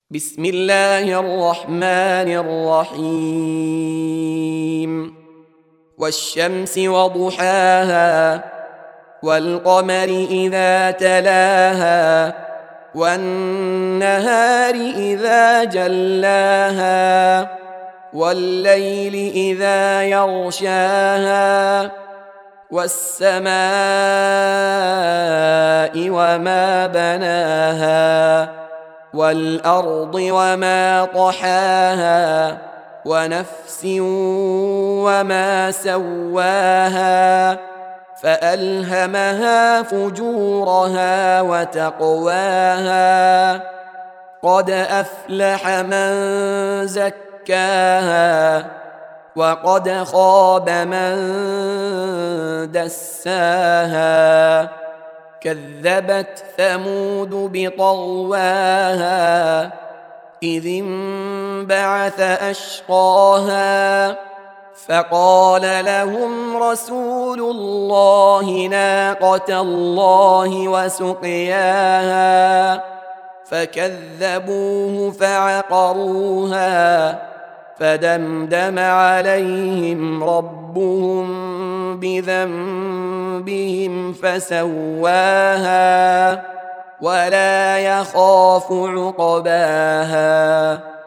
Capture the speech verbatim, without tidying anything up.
بسم الله الرحمن الرحيم والشمس وضحاها والقمر إذا تلاها والنهار إذا جلاها والليل إذا يغشاها والسماء وما بناها والأرض وما طحاها ونفس وما سواها فألهمها فجورها وتقواها قد أفلح من زكاها وقد خاب من دساها كذبت ثمود بطغواها إذ انبعث أشقاها فقال لهم رسول الله ناقة الله وسقياها فكذبوه فعقروها فدمدم عليهم ربهم بذنبهم فسواها ولا يخاف عقباها